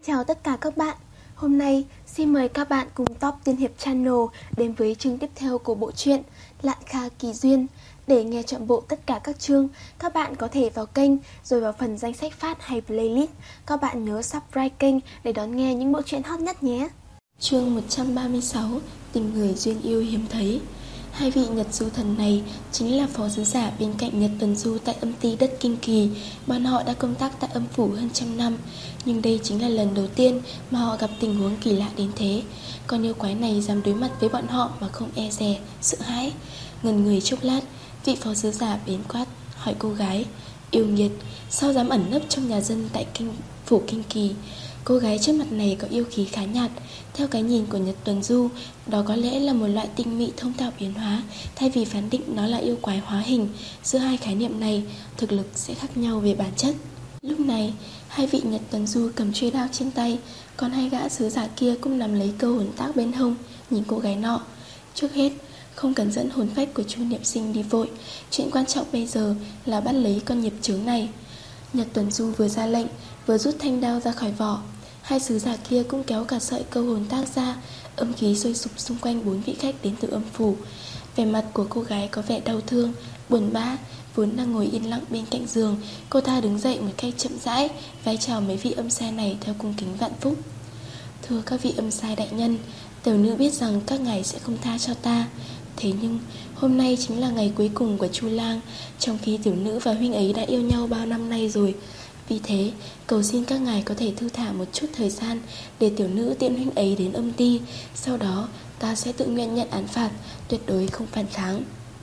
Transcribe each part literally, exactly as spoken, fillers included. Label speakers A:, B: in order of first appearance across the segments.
A: Chào tất cả các bạn. Hôm nay xin mời các bạn cùng Top Tiên Hiệp Channel đến với chương tiếp theo của bộ truyện Lạn Kha Kỳ Duyên. Để nghe trọn bộ tất cả các chương, các bạn có thể vào kênh rồi vào phần danh sách phát hay playlist. Các bạn nhớ subscribe kênh để đón nghe những bộ truyện hot nhất nhé. Chương một trăm ba mươi sáu, Tình người duyên yêu hiếm thấy. Hai vị Nhật Du thần này chính là phó sứ giả bên cạnh Nhật Tuần Du tại âm ty đất Kinh Kỳ. Bọn họ đã công tác tại âm phủ hơn trăm năm, nhưng đây chính là lần đầu tiên mà họ gặp tình huống kỳ lạ đến thế. Con yêu quái này dám đối mặt với bọn họ mà không e dè, sợ hãi. Ngần người chốc lát, vị phó sứ giả bến quát hỏi cô gái: Yêu nghiệt, sao dám ẩn nấp trong nhà dân tại kinh phủ Kinh Kỳ? Cô gái trước mặt này có yêu khí khá nhạt. Theo cái nhìn của Nhật Tuần Du, đó có lẽ là một loại tinh mị thông thạo biến hóa, thay vì phán định nó là yêu quái hóa hình. Giữa hai khái niệm này, thực lực sẽ khác nhau về bản chất. Lúc này, hai vị Nhật Tuần Du cầm chuôi đao trên tay, còn hai gã sứ giả kia cũng nắm lấy câu hồn tác bên hông, nhìn cô gái nọ. Trước hết, không cần dẫn hồn phách của Chu Niệm Sinh đi vội. Chuyện quan trọng bây giờ là bắt lấy con nghiệp chướng này. Nhật Tuần Du vừa ra lệnh, vừa rút thanh đao ra khỏi vỏ. Hai sứ giả kia cũng kéo cả sợi câu hồn tác ra. Âm khí sôi sục xung quanh bốn vị khách đến từ âm phủ. Vẻ mặt của cô gái có vẻ đau thương, buồn bã. Vốn đang ngồi yên lặng bên cạnh giường, cô ta đứng dậy một cách chậm rãi, vái chào mấy vị âm sai này theo cung kính vạn phúc. Thưa các vị âm sai đại nhân, tiểu nữ biết rằng các ngài sẽ không tha cho ta. Thế nhưng hôm nay chính là ngày cuối cùng của Chu Lang, trong khi tiểu nữ và huynh ấy đã yêu nhau bao năm nay rồi. Vì thế, cầu xin các ngài có thể thư thả một chút thời gian để tiểu nữ tiễn huynh ấy đến âm ty. Sau đó, ta sẽ tự nguyện nhận án phạt, tuyệt đối không phản kháng.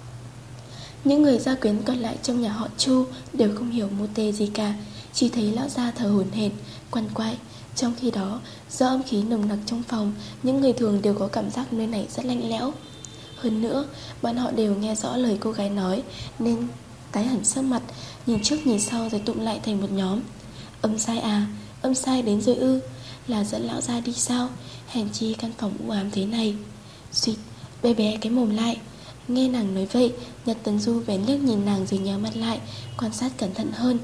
A: Những người gia quyến còn lại trong nhà họ Chu đều không hiểu mô tê gì cả, chỉ thấy lão gia thở hổn hển, quằn quại. Trong khi đó, do âm khí nồng nặc trong phòng, những người thường đều có cảm giác nơi này rất lạnh lẽo. Hơn nữa, bọn họ đều nghe rõ lời cô gái nói, nên tái hẳn sắc mặt, nhìn trước nhìn sau rồi tụm lại thành một nhóm. Âm sai à, âm sai đến rồi ư? Là dẫn lão ra đi sao? Hèn chi căn phòng u ám thế này. Xuyệt, bé bé cái mồm lại. Nghe nàng nói vậy, Nhật Tuần Du bén liếc nhìn nàng rồi nhíu mặt lại, quan sát cẩn thận hơn.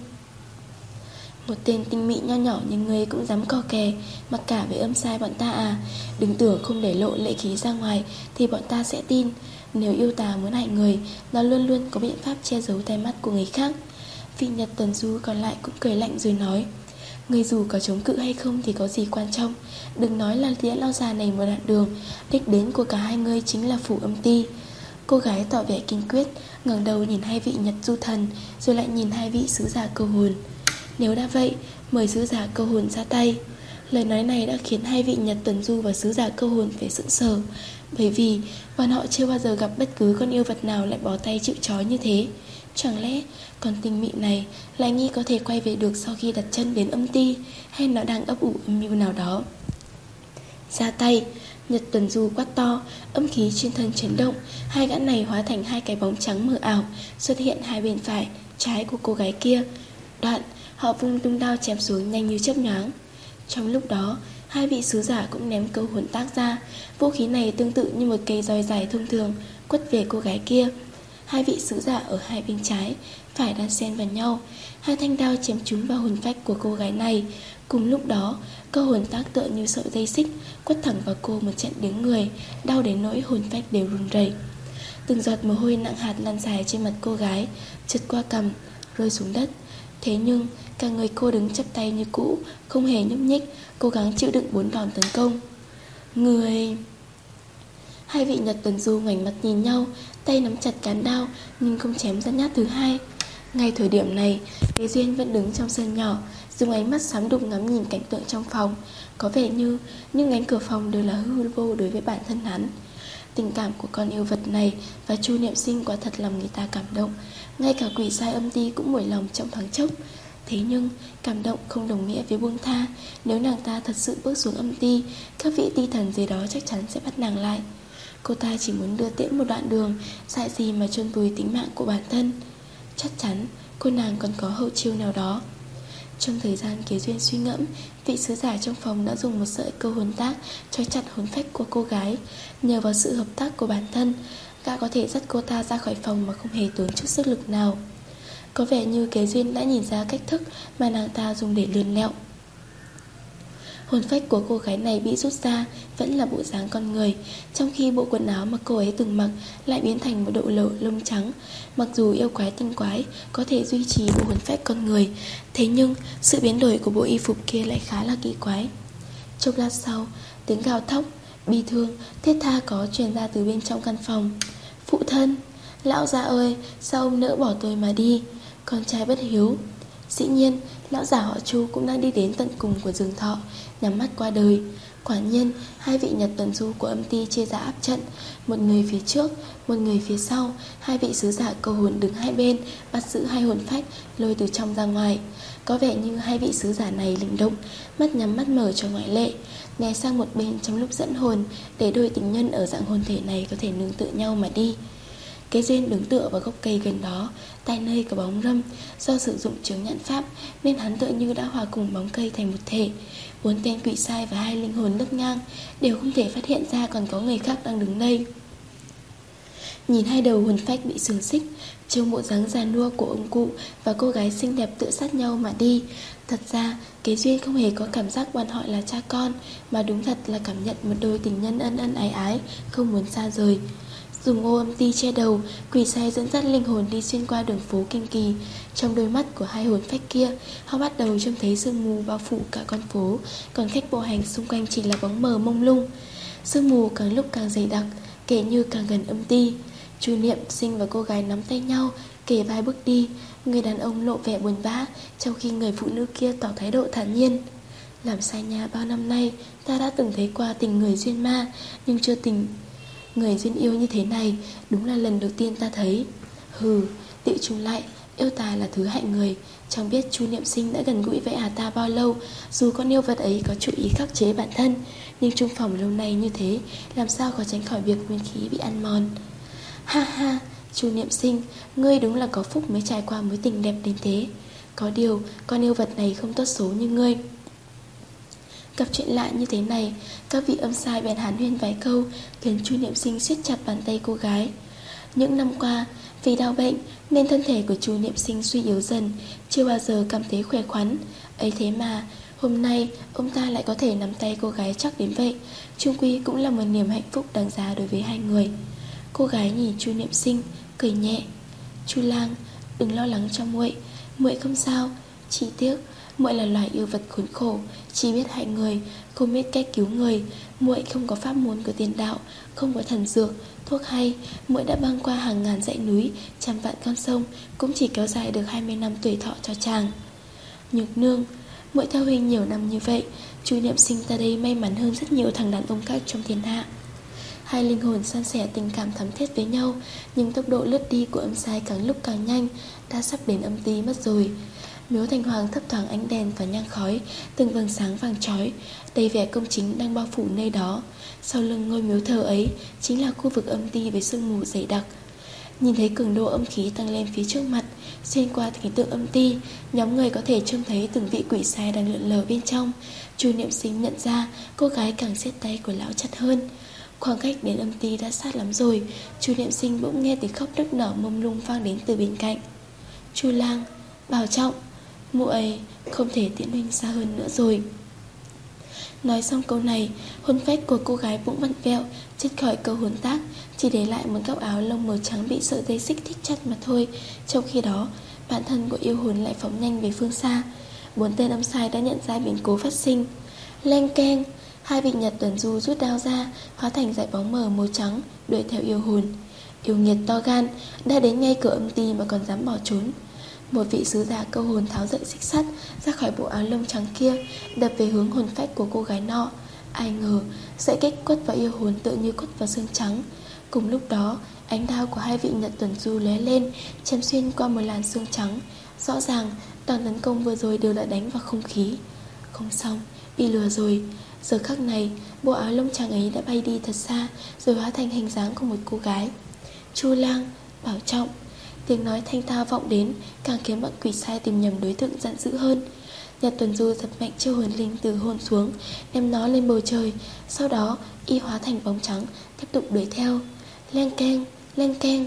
A: Một tên tinh mị nho nhỏ như ngươi cũng dám co kè, mặc cả với âm sai bọn ta à? Đừng tưởng không để lộ lệ khí ra ngoài thì bọn ta sẽ tin. Nếu yêu tà muốn hại người, nó luôn luôn có biện pháp che giấu tai mắt của người khác. Vị Nhật Tuần Du còn lại cũng cười lạnh rồi nói: Người dù có chống cự hay không thì có gì quan trọng. Đừng nói là tiễn lao già này một đoạn đường, đích đến của cả hai ngươi chính là phủ âm ty. Cô gái tỏ vẻ kiên quyết, ngẩng đầu nhìn hai vị Nhật Du thần, rồi lại nhìn hai vị sứ giả câu hồn. Nếu đã vậy, mời sứ giả câu hồn ra tay. Lời nói này đã khiến hai vị Nhật Tuần Du và sứ giả câu hồn phải sững sờ, bởi vì bọn họ chưa bao giờ gặp bất cứ con yêu vật nào lại bó tay chịu trói như thế. Chẳng lẽ con tinh mị này lại nghĩ có thể quay về được sau khi đặt chân đến âm ty, hay nó đang ấp ủ âm mưu nào đó? Ra tay! Nhật Tuần Du quát to, âm khí trên thân chấn động. Hai gã này hóa thành hai cái bóng trắng mờ ảo, xuất hiện hai bên phải, trái của cô gái kia. Đoạn, họ vung tung đao chém xuống nhanh như chớp nhoáng. Trong lúc đó, hai vị sứ giả cũng ném câu hồn tác ra. Vũ khí này tương tự như một cây roi dài thông thường, quất về cô gái kia. Hai vị sứ giả ở hai bên trái, phải đan xen vào nhau. Hai thanh đao chém trúng vào hồn phách của cô gái này. Cùng lúc đó, câu hồn tác tựa như sợi dây xích, quất thẳng vào cô một trận điếng người, đau đến nỗi hồn phách đều run rẩy. Từng giọt mồ hôi nặng hạt lan dài trên mặt cô gái, trượt qua cằm, rơi xuống đất. Thế nhưng, cả người cô đứng chắp tay như cũ, không hề nhúc nhích, cố gắng chịu đựng bốn đòn tấn công. Người... Hai vị Nhật Tuần Du ngoảnh mặt nhìn nhau, tay nắm chặt cán đao nhưng không chém ra nhát thứ hai. Ngay thời điểm này, Kế Duyên vẫn đứng trong sân nhỏ, dùng ánh mắt sám đục ngắm nhìn cảnh tượng trong phòng. Có vẻ như những cánh cửa phòng đều là hư vô đối với bản thân hắn. Tình cảm của con yêu vật này và Chu Niệm Sinh quả thật làm người ta cảm động. Ngay cả quỷ sai âm ty cũng mỏi lòng trong thoáng chốc. Thế nhưng cảm động không đồng nghĩa với buông tha. Nếu nàng ta thật sự bước xuống âm ty, các vị ty thần gì đó chắc chắn sẽ bắt nàng lại. Cô ta chỉ muốn đưa tiễn một đoạn đường, dại gì mà chôn vùi tính mạng của bản thân. Chắc chắn cô nàng còn có hậu chiêu nào đó. Trong thời gian Kế Duyên suy ngẫm, vị sứ giả trong phòng đã dùng một sợi câu hồn tác trói chặt hồn phách của cô gái. Nhờ vào sự hợp tác của bản thân, gã có thể dắt cô ta ra khỏi phòng mà không hề tốn chút sức lực nào. Có vẻ như Kế Duyên đã nhìn ra cách thức mà nàng ta dùng để lươn lẹo. Hồn phách của cô gái này bị rút ra vẫn là bộ dáng con người, trong khi bộ quần áo mà cô ấy từng mặc lại biến thành một bộ lỗ lông trắng. Mặc dù yêu quái tinh quái có thể duy trì bộ hồn phách con người, thế nhưng sự biến đổi của bộ y phục kia lại khá là kỳ quái. Chốc lát sau, tiếng gào thóc, bi thương, thiết tha có truyền ra từ bên trong căn phòng. Phụ thân, lão già ơi, sao ông nỡ bỏ tôi mà đi? Con trai bất hiếu. Dĩ nhiên, lão già họ Chu cũng đang đi đến tận cùng của rừng thọ, nhắm mắt qua đời. Quả nhiên, hai vị Nhật tuần du của âm ty chia ra áp trận, một người phía trước, một người phía sau. Hai vị sứ giả câu hồn đứng hai bên, bắt giữ hai hồn phách, lôi từ trong ra ngoài. Có vẻ như hai vị sứ giả này linh động, mắt nhắm mắt mở cho ngoại lệ, né sang một bên trong lúc dẫn hồn, để đôi tình nhân ở dạng hồn thể này có thể nương tựa nhau mà đi. Cái duyên đứng tựa vào gốc cây gần đó, tại nơi có bóng râm. Do sử dụng chướng nhãn pháp nên hắn tựa như đã hòa cùng bóng cây thành một thể. Bốn tên quỷ sai và hai linh hồn lướt ngang đều không thể phát hiện ra còn có người khác đang đứng đây. Nhìn hai đầu hồn phách bị xiềng xích, trông bộ dáng già nua của ông cụ và cô gái xinh đẹp tựa sát nhau mà đi. Thật ra, Kế Duyên không hề có cảm giác bọn họ là cha con, mà đúng thật là cảm nhận một đôi tình nhân ân ân ái ái, không muốn xa rời. Dùng ô âm ti che đầu, quỷ sai dẫn dắt linh hồn đi xuyên qua đường phố kinh kỳ. Trong đôi mắt của hai hồn phách kia, họ bắt đầu trông thấy sương mù bao phủ cả con phố, còn khách bộ hành xung quanh chỉ là bóng mờ mông lung. Sương mù càng lúc càng dày đặc, kể như càng gần âm ti. Chu Niệm Sinh và cô gái nắm tay nhau, kề vai bước đi. Người đàn ông lộ vẻ buồn bã, trong khi người phụ nữ kia tỏ thái độ thản nhiên. Làm sai nhà bao năm nay, ta đã từng thấy qua tình người duyên ma, nhưng chưa tình người duyên yêu như thế này. Đúng là lần đầu tiên ta thấy. Hừ, tự chung lại, yêu ta là thứ hại người. Chẳng biết Chu Niệm Sinh đã gần gũi với ả ta bao lâu. Dù con yêu vật ấy có chủ ý khắc chế bản thân, nhưng chung phòng lâu nay như thế, làm sao có tránh khỏi việc nguyên khí bị ăn mòn. Ha ha, Chu Niệm Sinh, ngươi đúng là có phúc mới trải qua mối tình đẹp đến thế. Có điều, con yêu vật này không tốt số như ngươi. Gặp chuyện lạ như thế này, các vị âm sai bèn hàn huyên vài câu, khiến Chu Niệm Sinh siết chặt bàn tay cô gái. Những năm qua, vì đau bệnh nên thân thể của Chu Niệm Sinh suy yếu dần, chưa bao giờ cảm thấy khỏe khoắn. Ấy thế mà, hôm nay ông ta lại có thể nắm tay cô gái chắc đến vậy. Chung quy cũng là một niềm hạnh phúc đáng giá đối với hai người. Cô gái nhìn Chu Niệm Sinh, cười nhẹ. Chu lang, đừng lo lắng cho muội, muội không sao. Chỉ tiếc, muội là loài yêu vật khốn khổ, chỉ biết hại người, không biết cách cứu người. Muội không có pháp môn của tiền đạo, không có thần dược, thuốc hay. Muội đã băng qua hàng ngàn dãy núi, trăm vạn con sông, cũng chỉ kéo dài được hai mươi năm tuổi thọ cho chàng. Nhược nương, muội theo huynh nhiều năm như vậy, Chu Niệm Sinh ta đây may mắn hơn rất nhiều thằng đàn ông khác trong thiên hạ. Hai linh hồn san sẻ tình cảm thắm thiết với nhau, nhưng tốc độ lướt đi của âm sai càng lúc càng nhanh, đã sắp đến âm ty mất rồi. Miếu Thành Hoàng thấp thoáng ánh đèn và nhang khói, từng vầng sáng vàng chói, đầy vẻ công chính đang bao phủ nơi đó. Sau lưng ngôi miếu thờ ấy chính là khu vực âm ty với sương mù dày đặc. Nhìn thấy cường độ âm khí tăng lên phía trước mặt, xuyên qua cảnh tượng âm ty, nhóm người có thể trông thấy từng vị quỷ sai đang lượn lờ bên trong. Chu Niệm Sinh nhận ra cô gái càng siết tay của lão chặt hơn. Khoảng cách đến âm ty đã sát lắm rồi. Chu Niệm Sinh bỗng nghe tiếng khóc nức nở mông lung vang đến từ bên cạnh. Chu lang, bảo trọng, muội không thể tiễn huynh xa hơn nữa rồi. Nói xong câu này, hồn phách của cô gái bỗng vặn vẹo, chết khỏi câu hồn tác, chỉ để lại một góc áo lông màu trắng bị sợi dây xích thít chặt mà thôi. Trong khi đó, bản thân của yêu hồn lại phóng nhanh về phương xa. Bốn tên âm sai đã nhận ra biến cố phát sinh. Leng keng, hai vị Nhật tuần du rút đao ra, hóa thành dải bóng mờ màu trắng, đuổi theo yêu hồn. Yêu nghiệt to gan, đã đến ngay cửa âm ty mà còn dám bỏ trốn. Một vị sứ giả câu hồn tháo dậy xích sắt ra khỏi bộ áo lông trắng kia, đập về hướng hồn phách của cô gái nọ. Ai ngờ sợi kích quất vào yêu hồn tựa như quất vào xương trắng. Cùng lúc đó, ánh đao của hai vị Nhật tuần du lóe lên, chém xuyên qua một làn xương trắng. Rõ ràng toàn tấn công vừa rồi đều đã đánh vào không khí. Không xong, bị lừa rồi. Giờ khắc này, bộ áo lông trắng ấy đã bay đi thật xa, rồi hóa thành hình dáng của một cô gái. Chu lang, bảo trọng. Tiếng nói thanh thao vọng đến, càng khiến bọn quỷ sai tìm nhầm đối tượng giận dữ hơn. Nhật tuần du giật mạnh chiêu hồn linh từ hồn xuống, đem nó lên bầu trời. Sau đó y hóa thành bóng trắng, tiếp tục đuổi theo. Leng keng, leng keng,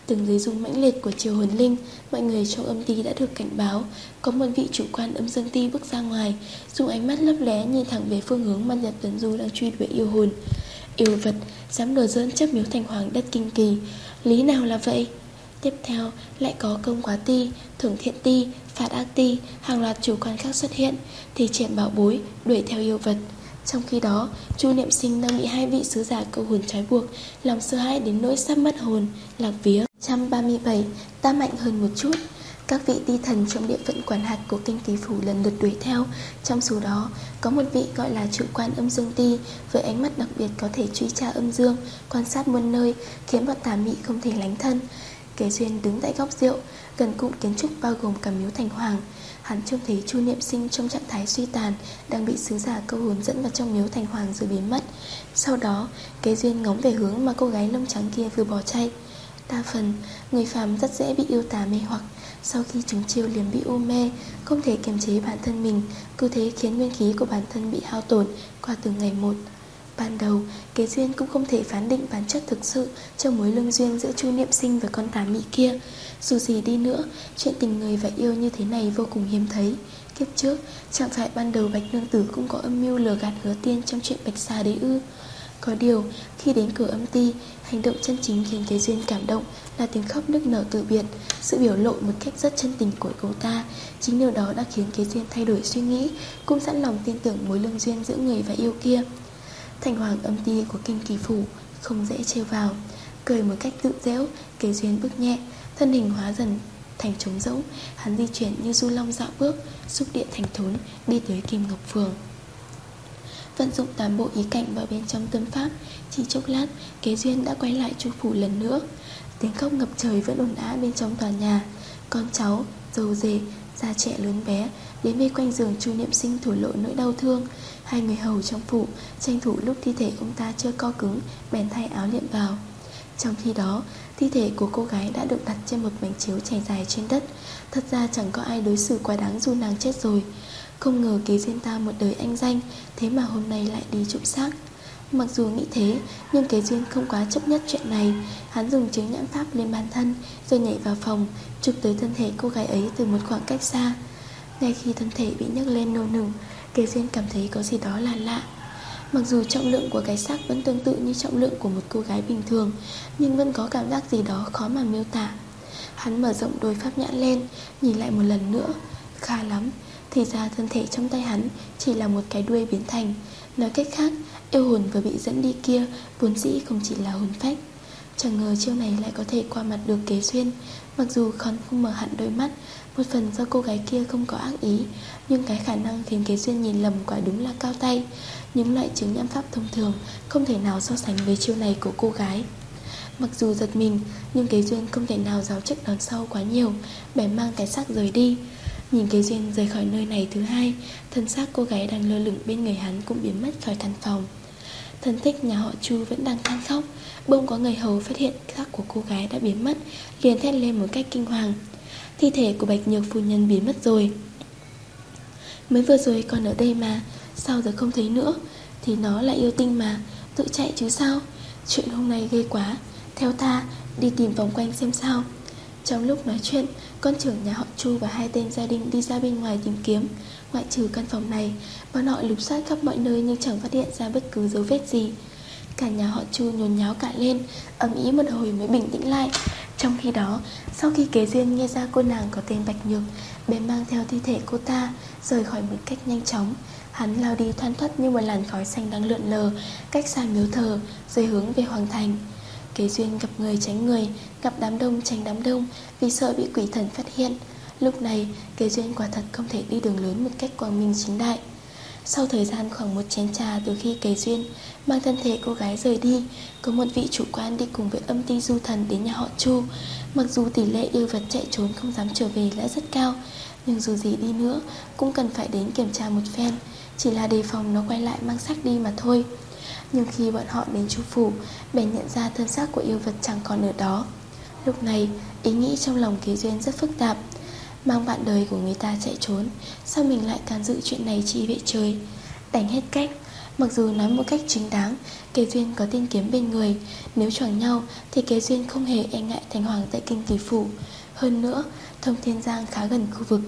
A: Từng giấy rung mãnh liệt của chiều hồn linh, mọi người trong âm ty đã được cảnh báo. Có một vị chủ quan âm dương ty bước ra ngoài, dùng ánh mắt lấp lé nhìn thẳng về phương hướng mà Nhật Tuấn Du đang truy đuổi yêu hồn. Yêu vật dám đùa giỡn trước miếu thành hoàng đất kinh kỳ, lý nào là vậy? Tiếp theo lại có công quá ti, thưởng thiện ti, phạt ác ti, hàng loạt chủ quan khác xuất hiện, thì triển bảo bối đuổi theo yêu vật. Trong khi đó, Chu Niệm Sinh đang bị hai vị sứ giả câu hồn trói buộc, lòng sợ hãi đến nỗi sắp mất hồn, lạc vía. một trăm ba mươi bảy, ta mạnh hơn một chút. Các vị ti thần trong địa phận quản hạt của kinh kỳ phủ lần lượt đuổi theo. Trong số đó có một vị gọi là chủ quan âm dương ti, với ánh mắt đặc biệt có thể truy tra âm dương, quan sát muôn nơi, khiến bọn tà mị không thể lánh thân. Kế Duyên đứng tại góc rượu, gần cụm kiến trúc bao gồm cả miếu thành hoàng. Hắn trông thấy Chu Niệm Sinh trong trạng thái suy tàn, đang bị sứ giả câu hồn dẫn vào trong miếu thành hoàng rồi biến mất. Sau đó, Kế Duyên ngóng về hướng mà cô gái lông trắng kia vừa bỏ chạy. Đa phần, người phàm rất dễ bị yêu tà mê hoặc. Sau khi chúng chiêu liền bị u mê, không thể kiềm chế bản thân mình, cứ thế khiến nguyên khí của bản thân bị hao tổn qua từng ngày một. Ban đầu, Kế Duyên cũng không thể phán định bản chất thực sự trong mối lương duyên giữa Chu Niệm Sinh và con tà mị kia. Dù gì đi nữa, chuyện tình người và yêu như thế này vô cùng hiếm thấy. Kiếp trước, chẳng phải ban đầu Bạch Nương Tử cũng có âm mưu lừa gạt Hứa Tiên trong chuyện Bạch Xà đấy ư? Có điều, khi đến cửa âm ty, hành động chân chính khiến Kế Duyên cảm động là tiếng khóc nức nở từ biệt. Sự biểu lộ một cách rất chân tình của cô ta, chính điều đó đã khiến Kế Duyên thay đổi suy nghĩ, cũng sẵn lòng tin tưởng mối lương duyên giữa người và yêu kia. Thành hoàng âm ty của kinh kỳ phủ không dễ trêu vào. Cười một cách tự dễu, Kế Duyên bước nhẹ, thân hình hóa dần thành trống rỗng. Hắn di chuyển như du long dạo bước, xúc địa thành thốn, đi tới Kim Ngọc Phường. Vận dụng tám bộ ý cảnh vào bên trong tâm pháp, chỉ chốc lát, Kế Duyên đã quay lại Chu phủ lần nữa. Tiếng khóc ngập trời vẫn ồn ào bên trong tòa nhà. Con cháu, dâu rể, già trẻ lớn bé đến vây quanh giường Chu Niệm Sinh thổ lộ nỗi đau thương. Hai người hầu trong phủ tranh thủ lúc thi thể ông ta chưa co cứng, bèn thay áo liệm vào. Trong khi đó, thi thể của cô gái đã được đặt trên một mảnh chiếu trải dài trên đất. Thật ra chẳng có ai đối xử quá đáng dù nàng chết rồi. Không ngờ Kế Duyên ta một đời anh danh, thế mà hôm nay lại đi trộm xác. Mặc dù nghĩ thế, nhưng Kế Duyên không quá chấp nhất chuyện này. Hắn dùng chứng nhãn pháp lên bản thân, rồi nhảy vào phòng, chụp tới thân thể cô gái ấy từ một khoảng cách xa. Ngay khi thân thể bị nhấc lên nô nừng, Kế Duyên cảm thấy có gì đó là lạ. Mặc dù trọng lượng của cái xác vẫn tương tự như trọng lượng của một cô gái bình thường, nhưng vẫn có cảm giác gì đó khó mà miêu tả. Hắn mở rộng đôi pháp nhãn lên, nhìn lại một lần nữa. Khá lắm, thì ra thân thể trong tay hắn chỉ là một cái đuôi biến thành. Nói cách khác, yêu hồn vừa bị dẫn đi kia vốn dĩ không chỉ là hồn phách. Chẳng ngờ chiêu này lại có thể qua mặt được Kế Duyên. Mặc dù còn không mở hẳn đôi mắt, một phần do cô gái kia không có ác ý, nhưng cái khả năng khiến Kế Duyên nhìn lầm quả đúng là cao tay. Những loại chứng nhãn pháp thông thường không thể nào so sánh với chiêu này của cô gái. Mặc dù giật mình, nhưng Kế Duyên không thể nào giáo chức đón sau quá nhiều, bèn mang cái xác rời đi. Nhìn Kế Duyên rời khỏi nơi này thứ hai, thân xác cô gái đang lơ lửng bên người hắn cũng biến mất khỏi căn phòng. Thân thích nhà họ Chu vẫn đang than khóc. Bỗng có người hầu phát hiện xác của cô gái đã biến mất, liền thét lên một cách kinh hoàng: thi thể của Bạch Nhược phu nhân biến mất rồi. Mới vừa rồi còn ở đây mà, sao giờ không thấy nữa? Thì nó là yêu tinh mà, tự chạy chứ sao? Chuyện hôm nay ghê quá, theo ta đi tìm vòng quanh xem sao. Trong lúc nói chuyện, con trưởng nhà họ Chu và hai tên gia đình đi ra bên ngoài tìm kiếm. Ngoại trừ căn phòng này, bọn họ lục soát khắp mọi nơi nhưng chẳng phát hiện ra bất cứ dấu vết gì. Cả nhà họ Chu nhốn nháo cả lên, ầm ĩ một hồi mới bình tĩnh lại. Trong khi đó, sau khi Kế Duyên nghe ra cô nàng có tên Bạch Nhược, bèn mang theo thi thể cô ta rời khỏi một cách nhanh chóng. Hắn lao đi thoăn thoắt như một làn khói xanh đang lượn lờ, cách xa miếu thờ, rồi hướng về hoàng thành. Kế Duyên gặp người tránh người, gặp đám đông tránh đám đông, vì sợ bị quỷ thần phát hiện. Lúc này, Kế Duyên quả thật không thể đi đường lớn một cách quang minh chính đại. Sau thời gian khoảng một chén trà từ khi Kế Duyên mang thân thể cô gái rời đi, có một vị chủ quan đi cùng với âm ty du thần đến nhà họ Chu. Mặc dù tỷ lệ yêu vật chạy trốn không dám trở về là rất cao, nhưng dù gì đi nữa cũng cần phải đến kiểm tra một phen, chỉ là đề phòng nó quay lại mang xác đi mà thôi. Nhưng khi bọn họ đến Chu phủ, bèn nhận ra thân xác của yêu vật chẳng còn ở đó. Lúc này, ý nghĩ trong lòng Kế Duyên rất phức tạp. Mang bạn đời của người ta chạy trốn, sao mình lại can dự chuyện này chi vậy trời? Đánh hết cách, Mặc dù nói một cách chính đáng, Kế Duyên có tiên kiếm bên người, nếu choảng nhau thì Kế Duyên không hề e ngại thành hoàng tại Kinh Kỳ Phủ. Hơn nữa, Thông Thiên Giang khá gần khu vực.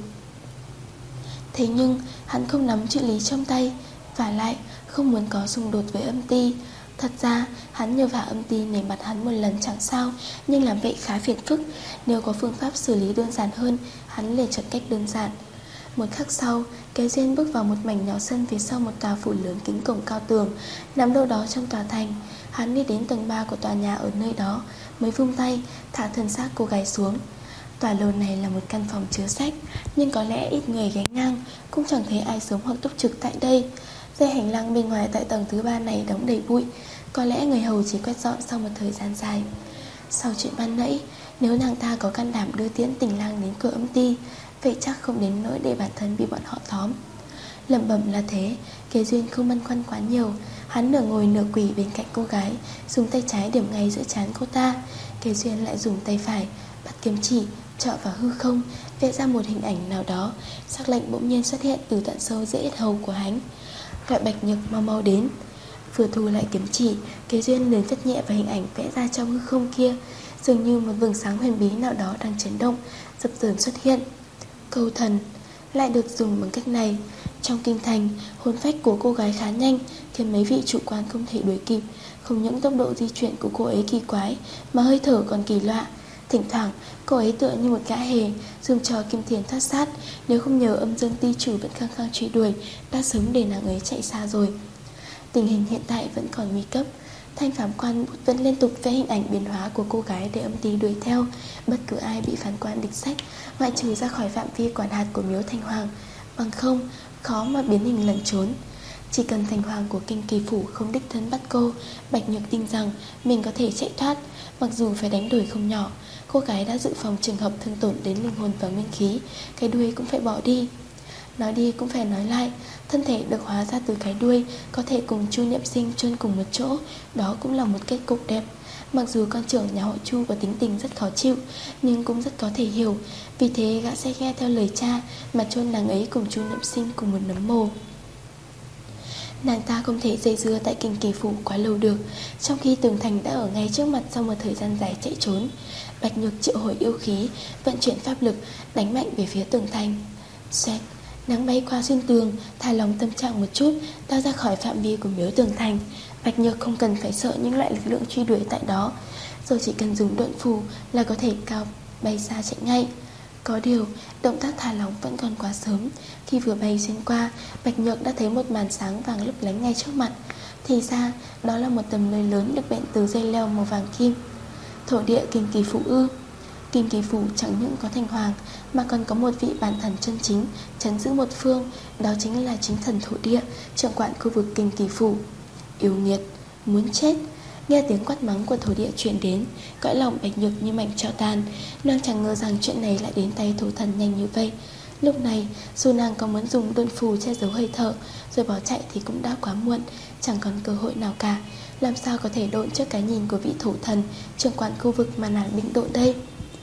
A: Thế nhưng hắn không nắm chữ lý trong tay, và lại không muốn có xung đột với Âm Ti. Thật ra hắn nhờ vả Âm Ti nể mặt hắn một lần chẳng sao, nhưng làm vậy khá phiền phức. Nếu có phương pháp xử lý đơn giản hơn, hắn liền chọn cách đơn giản. Một khắc sau, Kế Duyên bước vào một mảnh nhỏ sân phía sau một tòa phủ lớn kính cổng cao tường, nằm đâu đó trong tòa thành. Hắn đi đến tầng ba của tòa nhà ở nơi đó, mới vung tay thả thân xác cô gái xuống. Tòa lầu này là một căn phòng chứa sách, nhưng có lẽ ít người ghé ngang, cũng chẳng thấy ai sống hoặc túc trực tại đây. Dãy hành lang bên ngoài tại tầng thứ ba này đóng đầy bụi, có lẽ người hầu chỉ quét dọn sau một thời gian dài. Sau chuyện ban nãy, nếu nàng ta có can đảm đưa Tiễn Tình Lang đến cửa Âm Ti, vậy chắc không đến nỗi để bản thân bị bọn họ tóm. Lẩm bẩm là thế, Kế Duyên không băn khoăn quá nhiều. Hắn nửa ngồi nửa quỳ bên cạnh cô gái, dùng tay trái điểm ngay giữa trán cô ta. Kế Duyên lại dùng tay phải bắt kiếm chỉ chọ vào hư không, vẽ ra một hình ảnh nào đó. Sắc lệnh bỗng nhiên xuất hiện từ tận sâu giữa yết hầu của hắn, gọi Bạch Nhược mau mau đến. Vừa thu lại kiếm chỉ, Kế Duyên liền phất nhẹ vào hình ảnh vẽ ra trong hư không kia, dường như một vầng sáng huyền bí nào đó đang chấn động, dập dờn xuất hiện. Câu thần lại được dùng bằng cách này. Trong kinh thành, hồn phách của cô gái khá nhanh, khiến mấy vị chủ quan không thể đuổi kịp. Không những tốc độ di chuyển của cô ấy kỳ quái, mà hơi thở còn kỳ lạ. Thỉnh thoảng, cô ấy tựa như một gã hề, dùng trò kim thiền thoát sát. Nếu không nhờ Âm Dương Ti chủ vẫn khăng khăng truy đuổi, đã sớm để nàng ấy chạy xa rồi. Tình hình hiện tại vẫn còn nguy cấp. Thanh phàm quan vẫn liên tục vẽ hình ảnh biến hóa của cô gái để Âm Ti đuổi theo. Bất cứ ai bị phán quan địch sách, ngoại trừ ra khỏi phạm vi quản hạt của Miếu Thành Hoàng, bằng không khó mà biến hình lẩn trốn. Chỉ cần Thành Hoàng của Kinh Kỳ Phủ không đích thân bắt cô, Bạch Nhược tin rằng mình có thể chạy thoát, mặc dù phải đánh đổi không nhỏ. Cô gái đã dự phòng trường hợp thương tổn đến linh hồn và nguyên khí, cái đuôi cũng phải bỏ đi. Nói đi cũng phải nói lại, thân thể được hóa ra từ cái đuôi có thể cùng Chu Niệm Sinh chôn cùng một chỗ, đó cũng là một kết cục đẹp. Mặc dù con trưởng nhà họ Chu có tính tình rất khó chịu, nhưng cũng rất có thể hiểu. Vì thế gã sẽ nghe theo lời cha mà chôn nàng ấy cùng Chu Niệm Sinh cùng một nấm mồ. Nàng ta không thể dây dưa tại Kinh Kỳ Phủ quá lâu được, trong khi tường thành đã ở ngay trước mặt sau một thời gian dài chạy trốn. Bạch Nhược triệu hồi yêu khí, vận chuyển pháp lực, đánh mạnh về phía tường thành. Xoẹt, nắng bay qua xuyên tường, thả lòng tâm trạng một chút, ta ra khỏi phạm vi của miếu tường thành. Bạch Nhược không cần phải sợ những loại lực lượng truy đuổi tại đó, rồi chỉ cần dùng độn phù là có thể cao bay xa chạy ngay. Có điều, động tác thả lỏng vẫn còn quá sớm. Khi vừa bay xuyên qua, Bạch Nhược đã thấy một màn sáng vàng lấp lánh ngay trước mặt. Thì ra, đó là một tấm lưới lớn được bện từ dây leo màu vàng kim. Thổ địa Kinh Kỳ Phủ ư? Kinh Kỳ Phủ chẳng những có thành hoàng, mà còn có một vị bản thần chân chính trấn giữ một phương, đó chính là chính thần thổ địa, trưởng quản khu vực Kinh Kỳ Phủ. Yêu nghiệt, muốn chết! Nghe tiếng quát mắng của thổ địa truyền đến, cõi lòng Bạch Nhược như mảnh tro tàn. Nàng chẳng ngờ rằng chuyện này lại đến tay thổ thần nhanh như vậy. Lúc này, dù nàng có muốn dùng độn phù che giấu hơi thở rồi bỏ chạy thì cũng đã quá muộn, chẳng còn cơ hội nào cả. Làm sao có thể độn trước cái nhìn của vị thổ thần trưởng quản khu vực mà nàng định độn đây?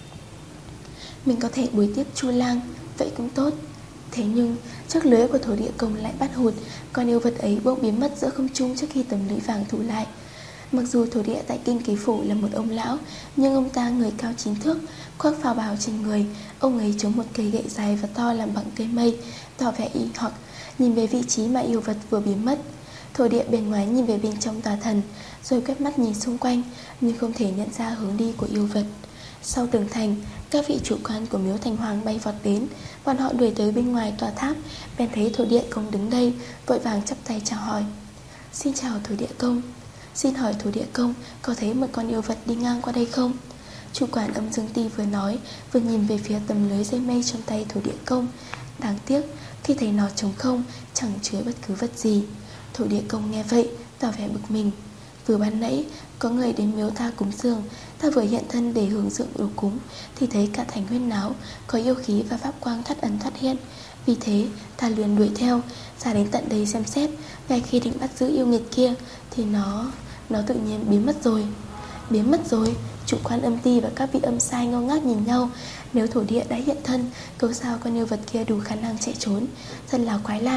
A: Mình có thể đuổi tiếp Chu Lang, vậy cũng tốt. Thế nhưng chiếc lưới của thổ địa công lại bắt hụt, con yêu vật ấy bỗng biến mất giữa không trung trước khi tấm lưới vàng thu lại. Mặc dù thổ địa tại Kinh Kỳ Phủ là một ông lão, nhưng ông ta người cao chín thước, khoác phao bào trên người. Ông ấy chống một cây gậy dài và to làm bằng cây mây, tỏ vẻ y hoặc nhìn về vị trí mà yêu vật vừa biến mất. Thổ địa bên ngoài nhìn về bên trong tòa thần, rồi quét mắt nhìn xung quanh, nhưng không thể nhận ra hướng đi của yêu vật. Sau tường thành, các vị chủ quan của Miếu Thành Hoàng bay vọt đến. Bọn họ đuổi tới bên ngoài tòa tháp, bèn thấy thổ địa công đứng đây, vội vàng chắp tay chào hỏi. Xin chào thổ địa công. Xin hỏi thổ địa công có thấy một con yêu vật đi ngang qua đây không? Chủ quản Âm Dương Ti vừa nói, vừa nhìn về phía tấm lưới dây mây trong tay thổ địa công. Đáng tiếc, khi thấy nó trống không, chẳng chứa bất cứ vật gì. Thổ địa công nghe vậy, tỏ vẻ bực mình. Vừa ban nãy, có người đến miếu ta cúng dường, ta vừa hiện thân để hưởng dụng đồ cúng, thì thấy cả thành huyên náo, có yêu khí và pháp quang thoát ẩn thoát hiện. Vì thế, ta liền đuổi theo, ra đến tận đây xem xét. Ngay khi định bắt giữ yêu nghiệt kia, thì nó... nó tự nhiên biến mất rồi. Biến mất rồi? Chủ quan Âm Ti và các vị âm sai ngơ ngác nhìn nhau. Nếu thổ địa đã hiện thân, cớ sao con yêu vật kia đủ khả năng chạy trốn? Thật là quái lạ.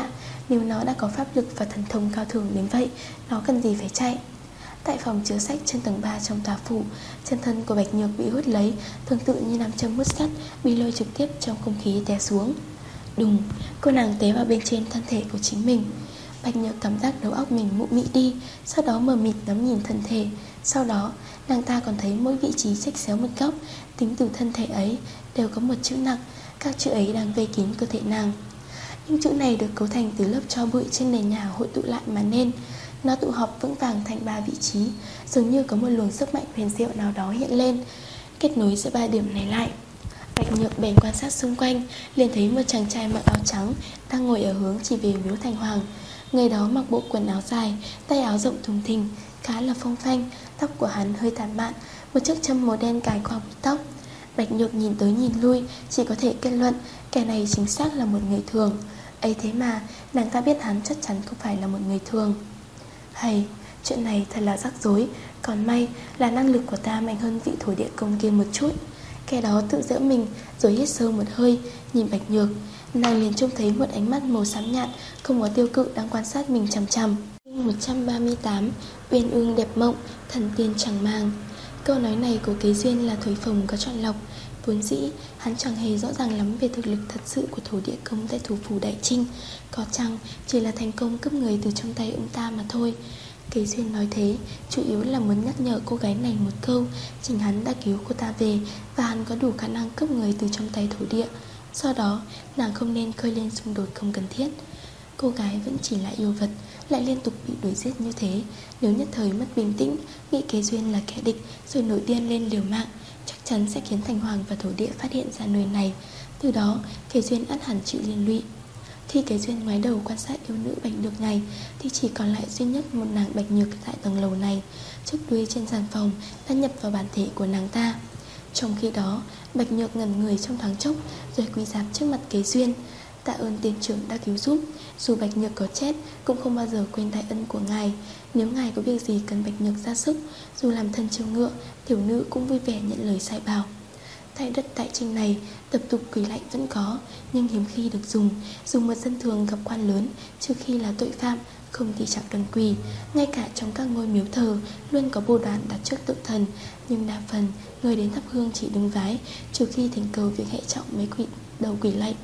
A: Nếu nó đã có pháp lực và thần thông cao thường đến vậy, nó cần gì phải chạy. Tại phòng chứa sách trên tầng ba trong tòa phủ, chân thân của Bạch Nhược bị hút lấy, tương tự như nam châm hút sắt bị lôi trực tiếp trong không khí té xuống. Đùng, cô nàng té vào bên trên thân thể của chính mình. Bạch Nhược cảm giác đầu óc mình mụ mị đi, sau đó mờ mịt ngắm nhìn thân thể. Sau đó, nàng ta còn thấy mỗi vị trí xếch xéo một góc, tính từ thân thể ấy đều có một chữ nặng. Các chữ ấy đang vây kín cơ thể nàng. Những chữ này được cấu thành từ lớp tro bụi trên nền nhà hội tụ lại mà nên. Nó tụ họp vững vàng thành ba vị trí, dường như có một luồng sức mạnh huyền diệu nào đó hiện lên, kết nối giữa ba điểm này lại. Bạch Nhược bèn quan sát xung quanh, liền thấy một chàng trai mặc áo trắng đang ngồi ở hướng chỉ về miếu Thành Hoàng. Người đó mặc bộ quần áo dài, tay áo rộng thùng thình, khá là phong phanh. Tóc của hắn hơi tàn mạn, một chiếc châm màu đen cài qua búi tóc. Bạch Nhược nhìn tới nhìn lui, chỉ có thể kết luận kẻ này chính xác là một người thường. Ấy thế mà nàng ta biết hắn chắc chắn không phải là một người thường. Hay, chuyện này thật là rắc rối. Còn may là năng lực của ta mạnh hơn vị thổ địa công kia một chút. Kẻ đó tự giễu mình rồi hít sâu một hơi, nhìn Bạch Nhược. Nàng liền trông thấy một ánh mắt màu xám nhạt, không có tiêu cự đang quan sát mình chằm chằm. Một trăm ba mươi tám. Uyên ương đẹp mộng, thần tiên chẳng màng. Câu nói này của Kế Duyên là thổi phồng có chọn lọc. Vốn dĩ hắn chẳng hề rõ ràng lắm về thực lực thật sự của thổ địa công tại thủ phủ Đại Trinh, có chăng chỉ là thành công cướp người từ trong tay ông ta mà thôi. Kế Duyên nói thế chủ yếu là muốn nhắc nhở cô gái này một câu, chính hắn đã cứu cô ta về và hắn có đủ khả năng cướp người từ trong tay thổ địa. Do đó nàng không nên khơi lên xung đột không cần thiết. Cô gái vẫn chỉ là yêu vật, lại liên tục bị đuổi giết như thế, nếu nhất thời mất bình tĩnh, bị Kế Duyên là kẻ địch rồi nổi điên lên liều mạng, chắc chắn sẽ khiến Thành Hoàng và thổ địa phát hiện ra nơi này. Từ đó Kế Duyên ắt hẳn chịu liên lụy. Khi Kế Duyên ngoái đầu quan sát yêu nữ Bạch Nhược này thì chỉ còn lại duy nhất một nàng Bạch Nhược tại tầng lầu này. Chiếc đuôi trên sàn phòng đã nhập vào bản thể của nàng ta. Trong khi đó Bạch Nhược ngẩn người trong thoáng chốc rồi quỳ rạp trước mặt Kế Duyên. Tạ ơn tiên trưởng đã cứu giúp. Dù Bạch Nhược có chết cũng không bao giờ quên đại ân của ngài. Nếu ngài có việc gì cần Bạch Nhược ra sức, dù làm thân chiêu ngựa, tiểu nữ cũng vui vẻ nhận lời sai bảo. Tại đất Đại Trinh này, tập tục quỳ lạy vẫn có, nhưng hiếm khi được dùng. Dùng một dân thường gặp quan lớn, trừ khi là tội phạm, không thì chẳng cần quỳ. Ngay cả trong các ngôi miếu thờ luôn có bồ đoàn đặt trước tượng thần, nhưng đa phần người đến thắp hương chỉ đứng vái, trừ khi thỉnh cầu việc hệ trọng mới quỳ đầu quỳ lạy.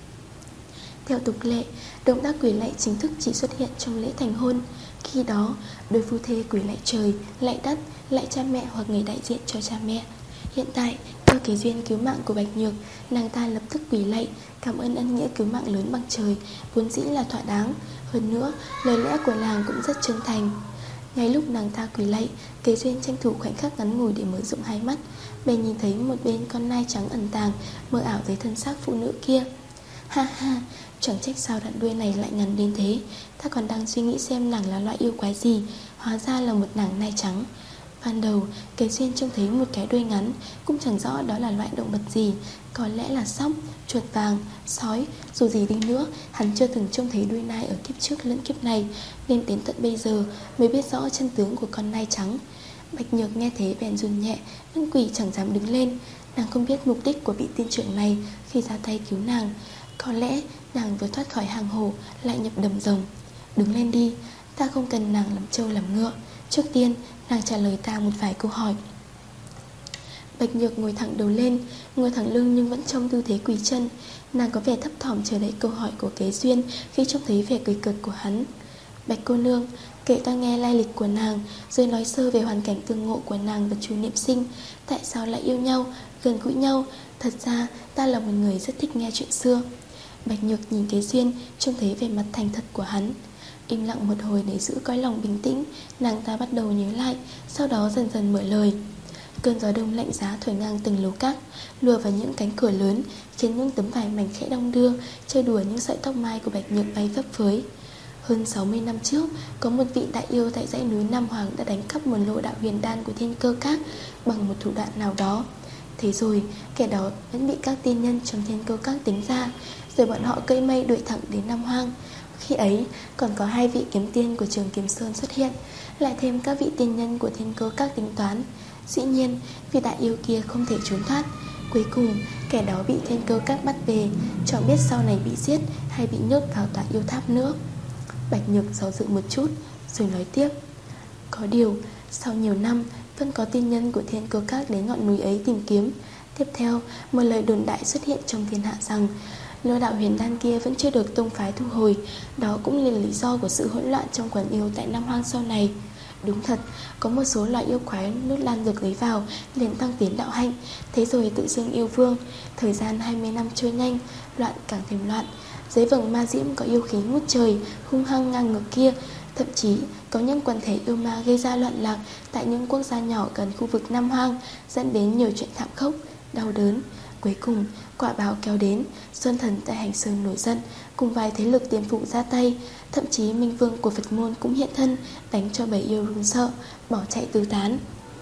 A: Theo tục lệ, động tác quỳ lạy chính thức chỉ xuất hiện trong lễ thành hôn. Khi đó, đôi phu thê quỳ lạy trời, lạy đất, lạy cha mẹ hoặc người đại diện cho cha mẹ. Hiện tại, do Kế Duyên cứu mạng của Bạch Nhược, nàng ta lập tức quỳ lạy, cảm ơn ân nghĩa cứu mạng lớn bằng trời, vốn dĩ là thỏa đáng. Hơn nữa, lời lẽ của làng cũng rất chân thành. Ngay lúc nàng ta quỳ lạy, Kế Duyên tranh thủ khoảnh khắc ngắn ngủi để mở rộng hai mắt, bèn nhìn thấy một bên con nai trắng ẩn tàng, mơ ảo với thân xác phụ nữ kia. Ha ha, chẳng trách sao đoạn đuôi này lại ngắn đến thế. Ta còn đang suy nghĩ xem nàng là loại yêu quái gì, hóa ra là một nàng nai trắng. Ban đầu, Kế Duyên trông thấy một cái đuôi ngắn, cũng chẳng rõ đó là loại động vật gì. Có lẽ là sóc, chuột vàng, sói. Dù gì đi nữa, hắn chưa từng trông thấy đuôi nai ở kiếp trước lẫn kiếp này, nên đến tận bây giờ mới biết rõ chân tướng của con nai trắng. Bạch Nhược nghe thế bèn run nhẹ, nhưng quỷ chẳng dám đứng lên. Nàng không biết mục đích của vị tiên trưởng này khi ra tay cứu nàng. Có lẽ nàng vừa thoát khỏi hang hổ lại nhập đầm rồng. Đứng lên đi, ta không cần nàng làm trâu làm ngựa. Trước tiên nàng trả lời ta một vài câu hỏi. Bạch Nhược ngồi thẳng đầu lên, ngồi thẳng lưng nhưng vẫn trong tư thế quỳ chân. Nàng có vẻ thấp thỏm chờ đợi câu hỏi của Kế Duyên khi trông thấy vẻ cười cợt của hắn. Bạch cô nương, kể ta nghe lai lịch của nàng, rồi nói sơ về hoàn cảnh tương ngộ của nàng và chú Niệm Sinh. Tại sao lại yêu nhau, gần gũi nhau? Thật ra ta là một người rất thích nghe chuyện xưa. Bạch Nhược nhìn Kế Duyên, trông thấy vẻ mặt thành thật của hắn. Im lặng một hồi để giữ cõi lòng bình tĩnh, nàng ta bắt đầu nhớ lại, sau đó dần dần mở lời. Cơn gió đông lạnh giá thổi ngang từng lầu cát, lùa vào những cánh cửa lớn, khiến những tấm vải mảnh khẽ đong đưa, chơi đùa những sợi tóc mai của Bạch Nhược bay phấp phới. Hơn sáu mươi năm trước, có một vị đại yêu tại dãy núi Nam Hoàng đã đánh cắp một lô đạo huyền đan của Thiên Cơ Các bằng một thủ đoạn nào đó. Thế rồi, kẻ đó vẫn bị các tiên nhân trong Thiên Cơ Các tính ra, rồi bọn họ cây mây đuổi thẳng đến Nam Hoang. Khi ấy, còn có hai vị kiếm tiên của Trường Kiếm Sơn xuất hiện, lại thêm các vị tiên nhân của Thiên Cơ Các tính toán. Dĩ nhiên, vị đại yêu kia không thể trốn thoát. Cuối cùng, kẻ đó bị Thiên Cơ Các bắt về, chẳng biết sau này bị giết hay bị nhốt vào tòa yêu tháp nữa. Bạch Nhược do dự một chút rồi nói tiếp: Có điều sau nhiều năm vẫn có tiên nhân của Thiên Cơ Các đến ngọn núi ấy tìm kiếm. Tiếp theo, một lời đồn đại xuất hiện trong thiên hạ rằng lô đạo huyền đan kia vẫn chưa được tông phái thu hồi. Đó cũng là lý do của sự hỗn loạn trong quần yêu tại Nam Hoang sau này. Đúng thật, có một số loại yêu quái nuốt lan dược ấy vào liền tăng tiến đạo hạnh, thế rồi tự xưng yêu vương. Thời gian hai mươi năm trôi nhanh, loạn càng thêm loạn. Dưới vầng ma diễm có yêu khí ngút trời, hung hăng ngang ngược kia. Thậm chí có những quần thể yêu ma gây ra loạn lạc tại những quốc gia nhỏ gần khu vực Nam Hoang, dẫn đến nhiều chuyện thảm khốc, đau đớn. Cuối cùng, quả báo kéo đến. Xuân Thần tại Hành Sơn nổi giận, cùng vài thế lực tiền phụ ra tay. Thậm chí Minh Vương của Phật môn cũng hiện thân, đánh cho bầy yêu run sợ, bỏ chạy tứ tán.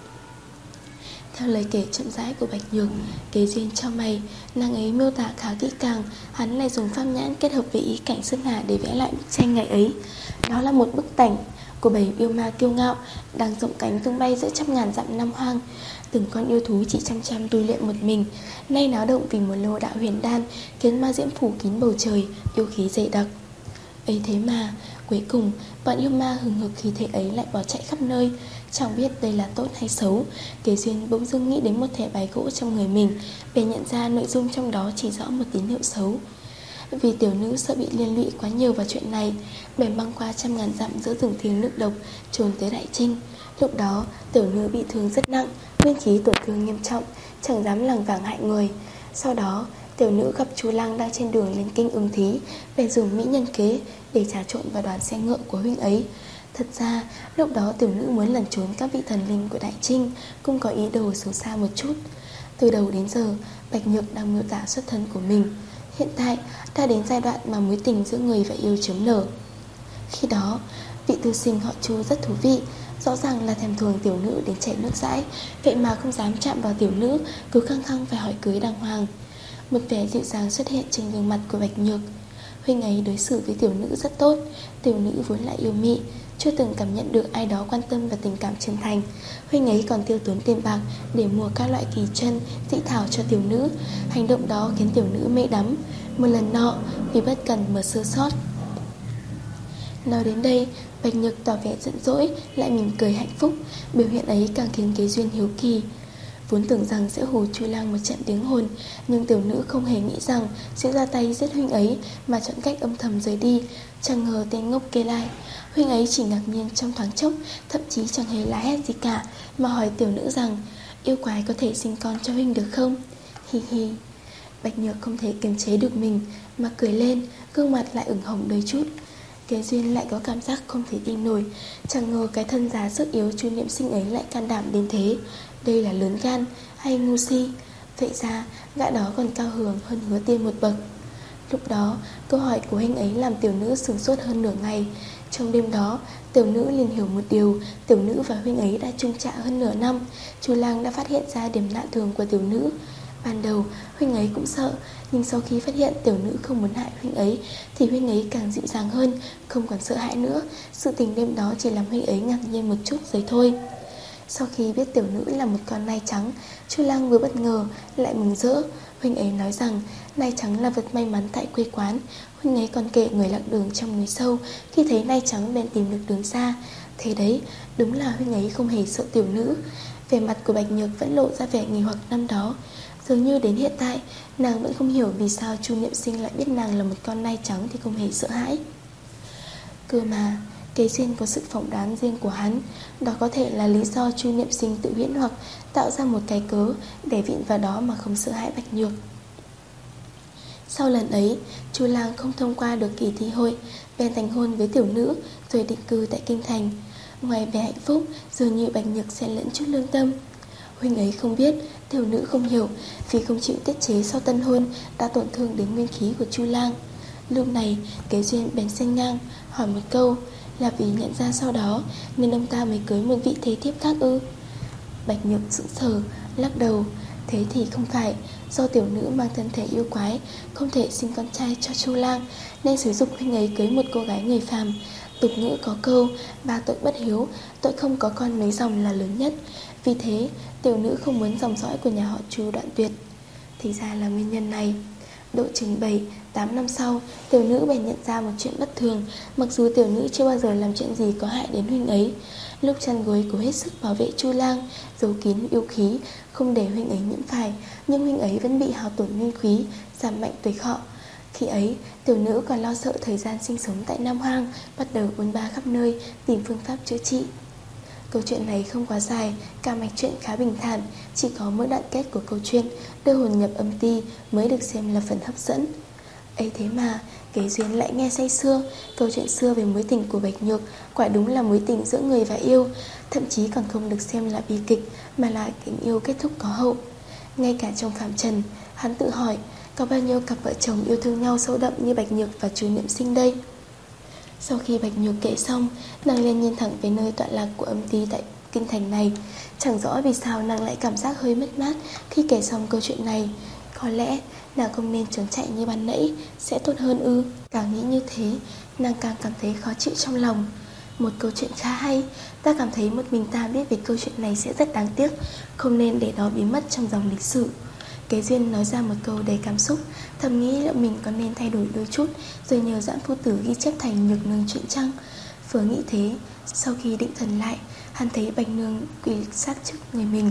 A: Theo lời kể chậm rãi của Bạch Nhược, Kế Duyên cho mày, nàng ấy miêu tả khá kỹ càng. Hắn lại dùng pháp nhãn kết hợp với ý cảnh Sơn Hà để vẽ lại bức tranh ngày ấy. Đó là một bức cảnh của bầy yêu ma kiêu ngạo đang rộng cánh tung bay giữa trăm ngàn dặm Nam Hoang. Từng con yêu thú chỉ chăm chăm tu luyện một mình, nay náo động vì một lô đạo huyền đan, khiến ma diễm phủ kín bầu trời, yêu khí dày đặc. Ấy thế mà cuối cùng bọn yêu ma hừng hực khí thế ấy lại bỏ chạy khắp nơi. Chẳng biết đây là tốt hay xấu, Kế Duyên bỗng dưng nghĩ đến một thẻ bài gỗ trong người mình, bèn nhận ra nội dung trong đó chỉ rõ một tín hiệu xấu. Vì tiểu nữ sợ bị liên lụy quá nhiều vào chuyện này, bèn băng qua trăm ngàn dặm giữa rừng thiêng nước độc, trốn tới Đại Trinh. Lúc đó tiểu nữ bị thương rất nặng, nguyên khí tổn thương nghiêm trọng, chẳng dám lằng vảng hại người. Sau đó tiểu nữ gặp Chu Lăng đang trên đường lên kinh Ưng Thí, bèn dùng mỹ nhân kế để trà trộn vào đoàn xe ngựa của huynh ấy. Thật ra lúc đó tiểu nữ muốn lẩn trốn các vị thần linh của Đại Trinh, cũng có ý đồ xấu xa một chút. Từ đầu đến giờ Bạch Nhược đang miêu tả xuất thân của mình. Hiện tại đã đến giai đoạn mà mối tình giữa người và yêu chớm nở. Khi đó vị tư sinh họ Chu rất thú vị, rõ ràng là thèm thuồng tiểu nữ đến chảy nước dãi, vậy mà không dám chạm vào tiểu nữ, cứ khăng khăng phải hỏi cưới đàng hoàng. Một vẻ dịu dàng xuất hiện trên gương mặt của Bạch Nhược. Huynh ấy đối xử với tiểu nữ rất tốt. Tiểu nữ vốn lại yêu mị, chưa từng cảm nhận được ai đó quan tâm và tình cảm chân thành. Huynh ấy còn tiêu tốn tiền bạc để mua các loại kỳ chân, dị thảo cho tiểu nữ. Hành động đó khiến tiểu nữ mê đắm. Một lần nọ, vì bất cần mà sơ sót. Nói đến đây, Bạch Nhược tỏ vẻ giận dỗi, lại mỉm cười hạnh phúc. Biểu hiện ấy càng khiến Kế Duyên hiếu kỳ. Vốn tưởng rằng sẽ hù Chu Lang một trận tiếng hồn, nhưng tiểu nữ không hề nghĩ rằng sẽ ra tay giết huynh ấy, mà chọn cách âm thầm rời đi. Chẳng ngờ tên ngốc kê lại. Huynh ấy chỉ ngạc nhiên trong thoáng chốc, thậm chí chẳng hề la hét gì cả, mà hỏi tiểu nữ rằng yêu quái có thể sinh con cho huynh được không? Hi hi. Bạch Nhược không thể kiềm chế được mình mà cười lên, gương mặt lại ửng hồng đôi chút. Kế Duyên lại có cảm giác không thể tin nổi. Chẳng ngờ cái thân già sức yếu Chu Niệm Sinh ấy lại can đảm đến thế. Đây là lớn gan hay ngu si? Vậy ra gã đó còn cao hường hơn Hứa Tiên một bậc. Lúc đó câu hỏi của huynh ấy làm tiểu nữ sửng sốt hơn nửa ngày. Trong đêm đó tiểu nữ liền hiểu một điều. Tiểu nữ và huynh ấy đã chung chạ hơn nửa năm. Chu Lang đã phát hiện ra điểm lạ thường của tiểu nữ. Ban đầu huynh ấy cũng sợ, nhưng sau khi phát hiện tiểu nữ không muốn hại huynh ấy thì huynh ấy càng dịu dàng hơn, không còn sợ hãi nữa. Sự tình đêm đó chỉ làm huynh ấy ngạc nhiên một chút rồi thôi. Sau khi biết tiểu nữ là một con nai trắng, Chu Lang vừa bất ngờ lại mừng rỡ. Huynh ấy nói rằng nai trắng là vật may mắn tại quê quán. Huynh ấy còn kể người lặn đường trong núi sâu, khi thấy nai trắng bèn tìm được đường xa. Thế đấy, đúng là huynh ấy không hề sợ tiểu nữ. Vẻ mặt của Bạch Nhược vẫn lộ ra vẻ nghi hoặc năm đó. Dường như đến hiện tại nàng vẫn không hiểu vì sao Chu Niệm Sinh lại biết nàng là một con nai trắng thì không hề sợ hãi. Cơ mà Kế Duyên có sự phỏng đoán riêng của hắn. Đó có thể là lý do Chu Niệm Sinh tự huyễn hoặc tạo ra một cái cớ để vịn vào đó mà không sợ hãi Bạch Nhược. Sau lần ấy, Chu Lang không thông qua được kỳ thi hội, bèn thành hôn với tiểu nữ rồi định cư tại kinh thành. Ngoài vẻ hạnh phúc, dường như Bạch Nhược xen lẫn chút lương tâm. Huynh ấy không biết, tiểu nữ không hiểu, vì không chịu tiết chế sau tân hôn đã tổn thương đến nguyên khí của Chu Lang. Lúc này Kế Duyên bèn xen ngang hỏi một câu, là vì nhận ra sau đó nên ông ta mới cưới một vị thế thiếp khác ư? Bạch Nhược sững sờ, lắc đầu. Thế thì không phải, do tiểu nữ mang thân thể yêu quái, không thể sinh con trai cho Chu Lang, nên xúi giục huynh ấy cưới một cô gái người phàm. Tục ngữ có câu, ba tội bất hiếu, tội không có con nối dòng là lớn nhất. Vì thế tiểu nữ không muốn dòng dõi của nhà họ Chu đoạn tuyệt. Thì ra là nguyên nhân này. Độ chừng bảy, tám năm sau, tiểu nữ bèn nhận ra một chuyện bất thường. Mặc dù tiểu nữ chưa bao giờ làm chuyện gì có hại đến huynh ấy. Lúc chăn gối cố hết sức bảo vệ Chu Lang, giấu kín yêu khí, không để huynh ấy nhiễm phải, nhưng huynh ấy vẫn bị hao tổn nguyên khí, giảm mạnh tuổi thọ. Khi ấy, tiểu nữ còn lo sợ thời gian sinh sống tại Nam Hoang, bắt đầu bôn ba khắp nơi tìm phương pháp chữa trị. Câu chuyện này không quá dài, cả mạch truyện khá bình thản, chỉ có mỗi đoạn kết của câu chuyện đưa hồn nhập âm ti mới được xem là phần hấp dẫn. Ấy thế mà, Kế Duyên lại nghe say sưa. Câu chuyện xưa về mối tình của Bạch Nhược quả đúng là mối tình giữa người và yêu, thậm chí còn không được xem là bi kịch, mà là tình yêu kết thúc có hậu. Ngay cả trong phàm trần, hắn tự hỏi có bao nhiêu cặp vợ chồng yêu thương nhau sâu đậm như Bạch Nhược và Chu Niệm Sinh đây. Sau khi Bạch Nhược kể xong, nàng liền nhìn thẳng về nơi tọa lạc của âm ty tại kinh thành này. Chẳng rõ vì sao nàng lại cảm giác hơi mất mát khi kể xong câu chuyện này. Có lẽ nàng không nên trốn chạy như ban nãy sẽ tốt hơn ư? Càng nghĩ như thế, nàng càng cảm thấy khó chịu trong lòng. Một câu chuyện khá hay, ta cảm thấy một mình ta biết về câu chuyện này sẽ rất đáng tiếc, không nên để nó biến mất trong dòng lịch sử. Kế Duyên nói ra một câu đầy cảm xúc, thầm nghĩ liệu mình có nên thay đổi đôi chút, rồi nhờ Doãn phu tử ghi chép thành Nhược Nương chuyện chăng. Vừa nghĩ thế, sau khi định thần lại, hắn thấy Bạch Nương quỳ sát trước người mình.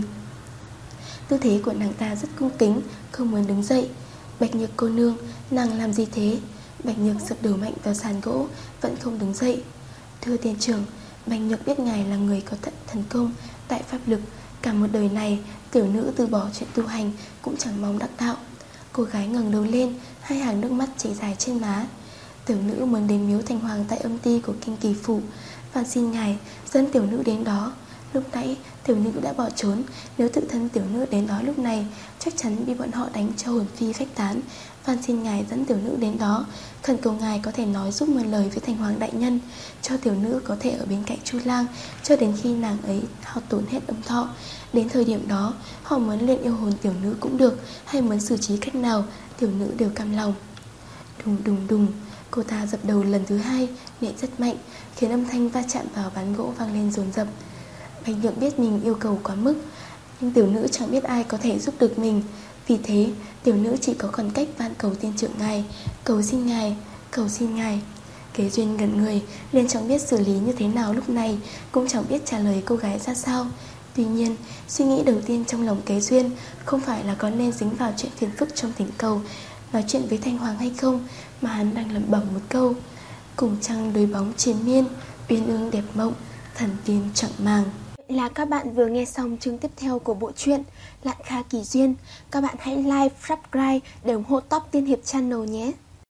A: Tư thế của nàng ta rất cung kính, không muốn đứng dậy. Bạch Nhược cô nương, nàng làm gì thế? Bạch Nhược dập đầu mạnh vào sàn gỗ, vẫn không đứng dậy. Thưa tiên trưởng, Bạch Nhược biết ngài là người có tận thần công, đại pháp lực. Cả một đời này, tiểu nữ từ bỏ chuyện tu hành cũng chẳng mong đắc đạo. Cô gái ngẩng đầu lên, hai hàng nước mắt chảy dài trên má. Tiểu nữ muốn đến miếu Thành Hoàng tại âm ty của Kinh Kỳ Phủ, và xin ngài dẫn tiểu nữ đến đó. Lúc nãy tiểu nữ đã bỏ trốn, nếu tự thân tiểu nữ đến đó lúc này chắc chắn bị bọn họ đánh cho hồn phi phách tán. Van xin ngài dẫn tiểu nữ đến đó, khẩn cầu ngài có thể nói giúp một lời với Thành Hoàng đại nhân, cho tiểu nữ có thể ở bên cạnh Chu Lang cho đến khi nàng ấy hao tổn hết âm thọ. Đến thời điểm đó, họ muốn lên yêu hồn tiểu nữ cũng được, hay muốn xử trí cách nào, tiểu nữ đều cam lòng. Đùng đùng đùng, cô ta dập đầu lần thứ hai, nện rất mạnh, khiến âm thanh va chạm vào ván gỗ vang lên dồn dập. Bạch Nhược biết mình yêu cầu quá mức, nhưng tiểu nữ chẳng biết ai có thể giúp được mình. Vì thế, tiểu nữ chỉ có còn cách van cầu tiên trưởng ngài, cầu xin ngài, cầu xin ngài. Kế Duyên gần người, nên chẳng biết xử lý như thế nào lúc này, cũng chẳng biết trả lời cô gái ra sao. Tuy nhiên, suy nghĩ đầu tiên trong lòng Kế Duyên không phải là có nên dính vào chuyện phiền phức trong thỉnh cầu, nói chuyện với Thanh Hoàng hay không, mà hắn đang lẩm bẩm một câu: cùng trăng đối bóng triền miên, uyên ương đẹp mộng, thần tiên chẳng màng. Là các bạn vừa nghe xong chương tiếp theo của bộ truyện Lạn Kha Kỳ Duyên. Các bạn hãy like, subscribe để ủng hộ Top Tiên Hiệp Channel nhé.